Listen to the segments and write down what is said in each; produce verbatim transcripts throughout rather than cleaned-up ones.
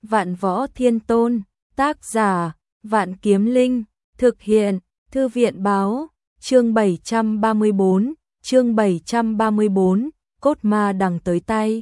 Vạn Võ Thiên Tôn, tác giả, Vạn Kiếm Linh, thực hiện, Thư viện báo, chương bảy trăm ba mươi bốn, chương bảy trăm ba mươi bốn, cốt ma đằng tới tay.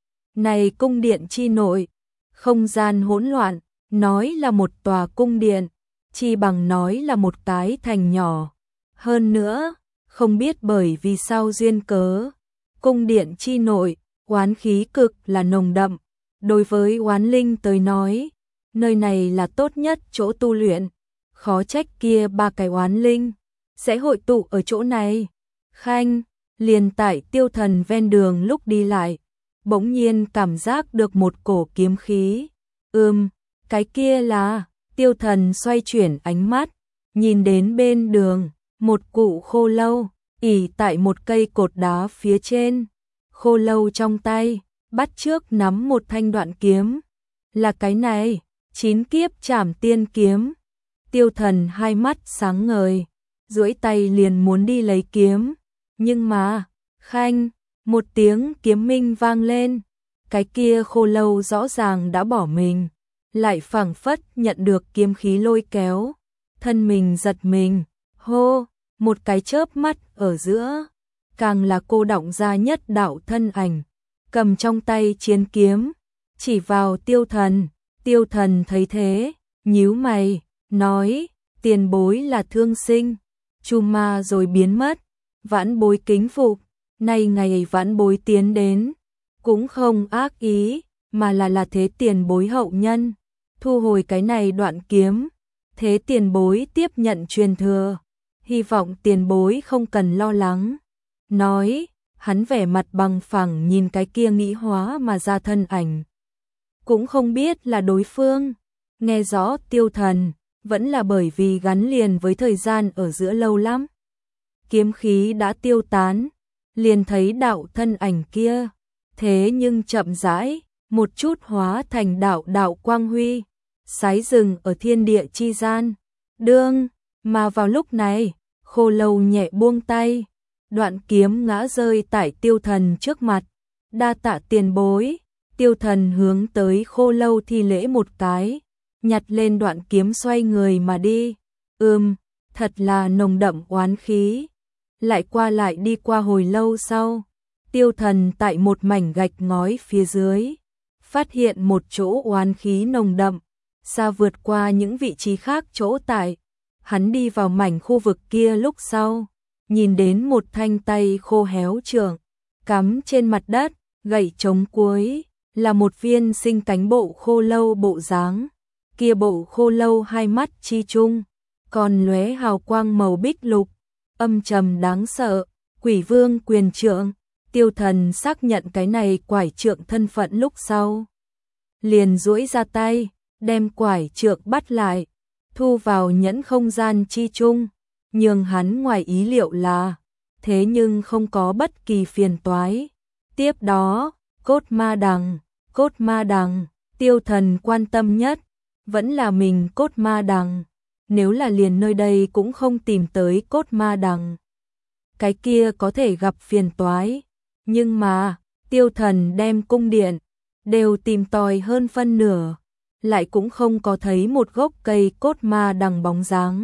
Này cung điện chi nội, không gian hỗn loạn, nói là một tòa cung điện, chi bằng nói là một cái thành nhỏ. Hơn nữa, không biết bởi vì sao duyên cớ, cung điện chi nội, oán khí cực là nồng đậm. Đối với oán linh tới nói, nơi này là tốt nhất chỗ tu luyện, khó trách kia ba cái oán linh sẽ hội tụ ở chỗ này. Khanh, liền tại Tiêu Thần ven đường lúc đi lại, bỗng nhiên cảm giác được một cổ kiếm khí. Ừm, cái kia là, Tiêu Thần xoay chuyển ánh mắt, nhìn đến bên đường, một cụ khô lâu, ỉ tại một cây cột đá phía trên. Khô lâu trong tay, bắt trước nắm một thanh đoạn kiếm. Là cái này, chín kiếp trảm tiên kiếm. Tiêu Thần hai mắt sáng ngời, duỗi tay liền muốn đi lấy kiếm. Nhưng mà, khanh, một tiếng kiếm minh vang lên. Cái kia khô lâu rõ ràng đã bỏ mình, lại phảng phất nhận được kiếm khí lôi kéo. Thân mình giật mình, hô, một cái chớp mắt ở giữa. Càng là cô đọng ra nhất đạo thân ảnh, cầm trong tay chiến kiếm, chỉ vào Tiêu Thần. Tiêu Thần thấy thế, nhíu mày, nói, tiền bối là thương sinh, chu ma rồi biến mất, vãn bối kính phục. Nay ngày vãn bối tiến đến, cũng không ác ý, mà là là thế tiền bối hậu nhân, thu hồi cái này đoạn kiếm, thế tiền bối tiếp nhận truyền thừa, hy vọng tiền bối không cần lo lắng. Nói, hắn vẻ mặt bằng phẳng nhìn cái kia nghĩ hóa mà ra thân ảnh. Cũng không biết là đối phương, nghe rõ Tiêu Thần, vẫn là bởi vì gắn liền với thời gian ở giữa lâu lắm. Kiếm khí đã tiêu tán, liền thấy đạo thân ảnh kia, thế nhưng chậm rãi, một chút hóa thành đạo đạo quang huy, sái rừng ở thiên địa chi gian. Đương, mà vào lúc này, khô lâu nhẹ buông tay, đoạn kiếm ngã rơi tại Tiêu Thần trước mặt. Đa tạ tiền bối. Tiêu Thần hướng tới khô lâu thi lễ một cái, nhặt lên đoạn kiếm xoay người mà đi. Ừm, thật là nồng đậm oán khí. Lại qua lại đi qua hồi lâu sau, Tiêu Thần tại một mảnh gạch ngói phía dưới, phát hiện một chỗ oán khí nồng đậm, xa vượt qua những vị trí khác chỗ tại. Hắn đi vào mảnh khu vực kia lúc sau, nhìn đến một thanh tay khô héo trượng, cắm trên mặt đất, gậy chống cuối, là một viên sinh cánh bộ khô lâu bộ dáng. Kia bộ khô lâu hai mắt chi chung, còn lóe hào quang màu bích lục, âm trầm đáng sợ, Quỷ Vương quyền trượng. Tiêu Thần xác nhận cái này quải trượng thân phận lúc sau, liền duỗi ra tay, đem quải trượng bắt lại, thu vào nhẫn không gian chi chung. Nhưng hắn ngoài ý liệu là, thế nhưng không có bất kỳ phiền toái. Tiếp đó, cốt ma đằng, cốt ma đằng, Tiêu Thần quan tâm nhất, vẫn là mình cốt ma đằng. Nếu là liền nơi đây cũng không tìm tới cốt ma đằng, cái kia có thể gặp phiền toái. Nhưng mà, Tiêu Thần đem cung điện, đều tìm tòi hơn phân nửa, lại cũng không có thấy một gốc cây cốt ma đằng bóng dáng.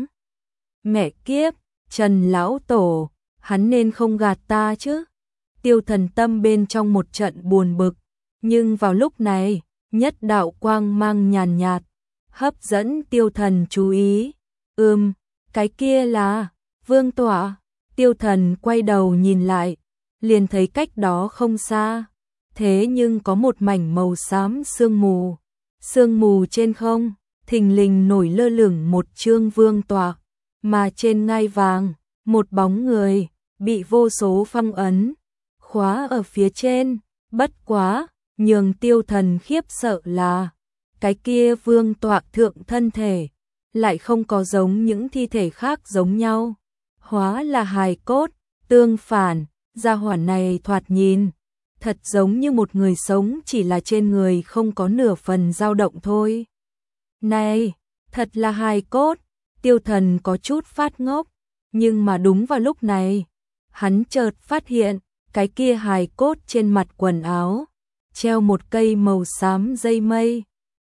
Mẹ kiếp, Trần lão tổ, hắn nên không gạt ta chứ? Tiêu Thần tâm bên trong một trận buồn bực, nhưng vào lúc này, nhất đạo quang mang nhàn nhạt, hấp dẫn Tiêu Thần chú ý. Ừm, cái kia là vương tọa. Tiêu Thần quay đầu nhìn lại, liền thấy cách đó không xa, thế nhưng có một mảnh màu xám sương mù. Sương mù trên không, thình lình nổi lơ lửng một chương vương tọa, mà trên ngai vàng, một bóng người, bị vô số phong ấn, khóa ở phía trên. Bất quá, nhường Tiêu Thần khiếp sợ là, cái kia vương tọa thượng thân thể, lại không có giống những thi thể khác giống nhau, hóa là hài cốt. Tương phản, gia hỏa này thoạt nhìn, thật giống như một người sống, chỉ là trên người không có nửa phần dao động thôi. Này, thật là hài cốt. Tiêu Thần có chút phát ngốc, nhưng mà đúng vào lúc này, hắn chợt phát hiện, cái kia hài cốt trên mặt quần áo, treo một cây màu xám dây mây,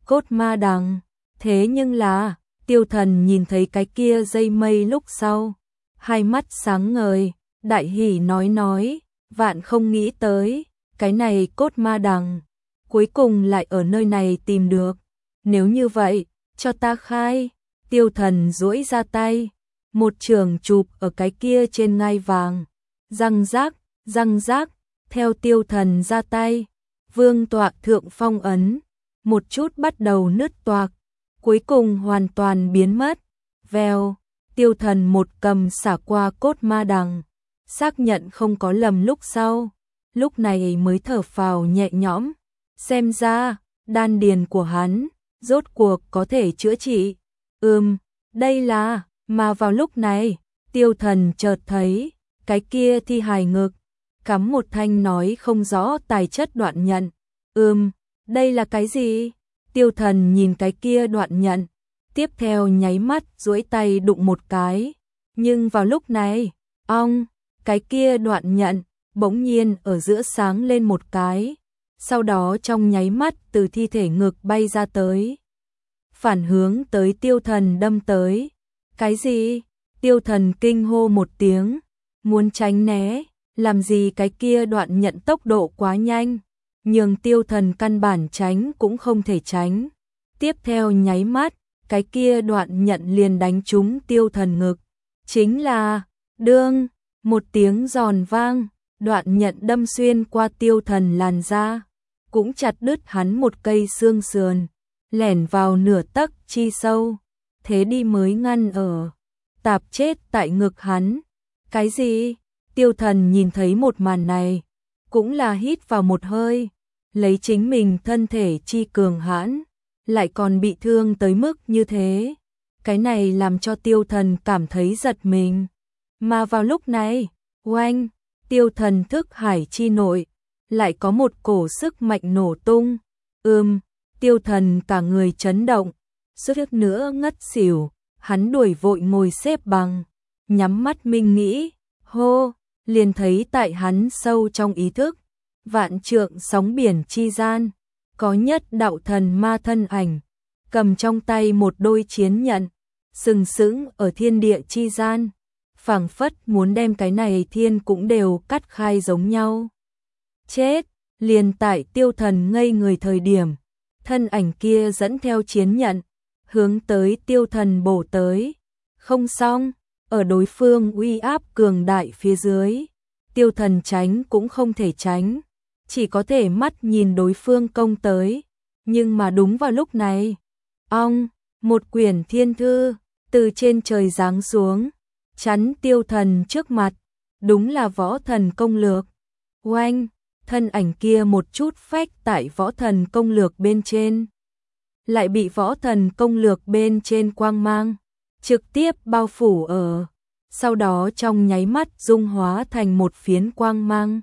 cốt ma đằng. Thế nhưng là, Tiêu Thần nhìn thấy cái kia dây mây lúc sau, hai mắt sáng ngời, đại hỉ nói nói, vạn không nghĩ tới, cái này cốt ma đằng, cuối cùng lại ở nơi này tìm được. Nếu như vậy, cho ta khai. Tiêu Thần duỗi ra tay, một trường chụp ở cái kia trên ngai vàng. Răng rác, răng rác, theo Tiêu Thần ra tay, vương tọa thượng phong ấn, một chút bắt đầu nứt toạc, cuối cùng hoàn toàn biến mất. Vèo, Tiêu Thần một cầm xả qua cốt ma đằng, xác nhận không có lầm lúc sau, lúc này mới thở phào nhẹ nhõm. Xem ra, đan điền của hắn, rốt cuộc có thể chữa trị. Ừm, đây là, mà vào lúc này, Tiêu Thần chợt thấy, cái kia thi hài ngực, cắm một thanh nói không rõ tài chất đoạn nhận. Ừm, đây là cái gì? Tiêu Thần nhìn cái kia đoạn nhận, tiếp theo nháy mắt duỗi tay đụng một cái. Nhưng vào lúc này, ong, cái kia đoạn nhận, bỗng nhiên ở giữa sáng lên một cái. Sau đó trong nháy mắt từ thi thể ngực bay ra tới. Phản hướng tới Tiêu Thần đâm tới. Cái gì? Tiêu Thần kinh hô một tiếng, muốn tránh né, làm gì cái kia đoạn nhận tốc độ quá nhanh, nhường Tiêu Thần căn bản tránh cũng không thể tránh. Tiếp theo nháy mắt, cái kia đoạn nhận liền đánh trúng Tiêu Thần ngực. Chính là, đương, một tiếng giòn vang, đoạn nhận đâm xuyên qua Tiêu Thần làn da, cũng chặt đứt hắn một cây xương sườn, lẻn vào nửa tấc chi sâu, thế đi mới ngăn ở, tạp chết tại ngực hắn. Cái gì? Tiêu Thần nhìn thấy một màn này, cũng là hít vào một hơi, lấy chính mình thân thể chi cường hãn, lại còn bị thương tới mức như thế. Cái này làm cho Tiêu Thần cảm thấy giật mình. Mà vào lúc này, oanh, Tiêu Thần thức hải chi nội, lại có một cổ sức mạnh nổ tung. Ừm, Tiêu Thần cả người chấn động, suýt nữa ngất xỉu, hắn đuổi vội ngồi xếp bằng, nhắm mắt minh nghĩ, hô, liền thấy tại hắn sâu trong ý thức, vạn trượng sóng biển chi gian, có nhất đạo thần ma thân ảnh, cầm trong tay một đôi chiến nhận, sừng sững ở thiên địa chi gian, phảng phất muốn đem cái này thiên cũng đều cắt khai giống nhau. Chết, liền tại Tiêu Thần ngây người thời điểm, thân ảnh kia dẫn theo chiến nhận, hướng tới Tiêu Thần bổ tới. Không xong, ở đối phương uy áp cường đại phía dưới, Tiêu Thần tránh cũng không thể tránh, chỉ có thể mắt nhìn đối phương công tới. Nhưng mà đúng vào lúc này, ong, một quyển thiên thư từ trên trời giáng xuống, chắn Tiêu Thần trước mặt, đúng là Võ Thần Công Lược. Oanh, thân ảnh kia một chút phách tại Võ Thần Công Lược bên trên, lại bị Võ Thần Công Lược bên trên quang mang trực tiếp bao phủ ở, sau đó trong nháy mắt dung hóa thành một phiến quang mang,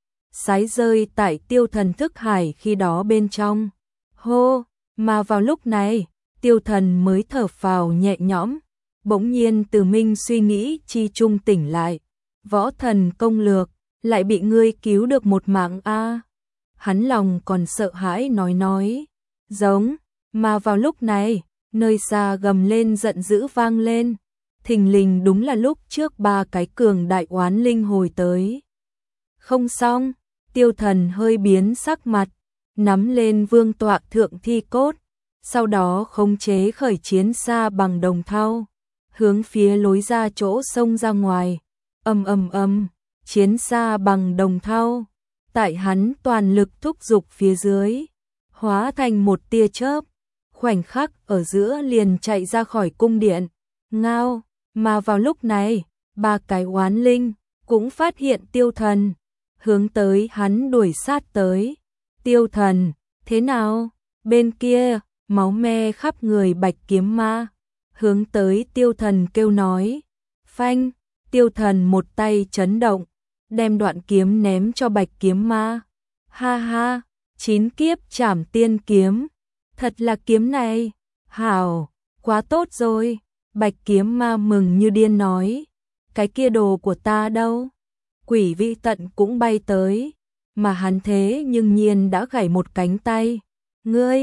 sái rơi tại Tiêu Thần thức hải khi đó bên trong. Hô, mà vào lúc này, Tiêu Thần mới thở phào nhẹ nhõm, bỗng nhiên từ minh suy nghĩ chi trung tỉnh lại. Võ Thần Công Lược, lại bị ngươi cứu được một mạng a. Hắn lòng còn sợ hãi nói nói, giống, mà vào lúc này, nơi xa gầm lên giận dữ vang lên, thình lình đúng là lúc trước ba cái cường đại oán linh hồi tới. Không xong, Tiêu Thần hơi biến sắc mặt, nắm lên vương tọa thượng thi cốt, sau đó khống chế khởi chiến xa bằng đồng thau, hướng phía lối ra chỗ sông ra ngoài. Ầm ầm ầm, chiến xa bằng đồng thau, tại hắn toàn lực thúc giục phía dưới, hóa thành một tia chớp, khoảnh khắc ở giữa liền chạy ra khỏi cung điện. Ngao, mà vào lúc này, ba cái oán linh cũng phát hiện Tiêu Thần, hướng tới hắn đuổi sát tới. Tiêu Thần, thế nào? Bên kia, máu me khắp người bạch kiếm ma, hướng tới Tiêu Thần kêu nói. Phanh, Tiêu Thần một tay chấn động, đem đoạn kiếm ném cho bạch kiếm ma. Ha ha, chín kiếp trảm tiên kiếm, thật là kiếm này, hảo, quá tốt rồi. Bạch kiếm ma mừng như điên nói, cái kia đồ của ta đâu? Quỷ vị tận cũng bay tới, mà hắn thế nhưng nhiên đã gãy một cánh tay. Ngươi,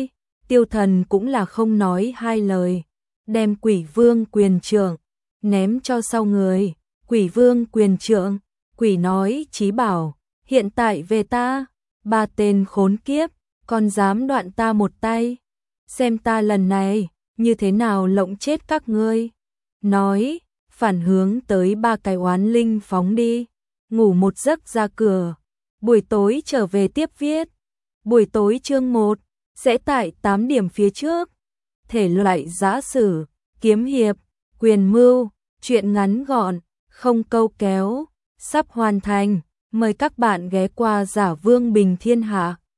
Tiêu Thần cũng là không nói hai lời, đem Quỷ Vương quyền trượng ném cho sau người. Quỷ Vương quyền trượng, quỷ nói chí bảo, hiện tại về ta, ba tên khốn kiếp, còn dám đoạn ta một tay, xem ta lần này như thế nào lộng chết các ngươi. Nói, phản hướng tới ba cái oán linh phóng đi, ngủ một giấc ra cửa, buổi tối trở về tiếp viết. Buổi tối chương một sẽ tại tám điểm phía trước. Thể loại giã sử, kiếm hiệp, quyền mưu, truyện ngắn gọn, không câu kéo, sắp hoàn thành. Mời các bạn ghé qua Giả Vương Bình Thiên Hạ.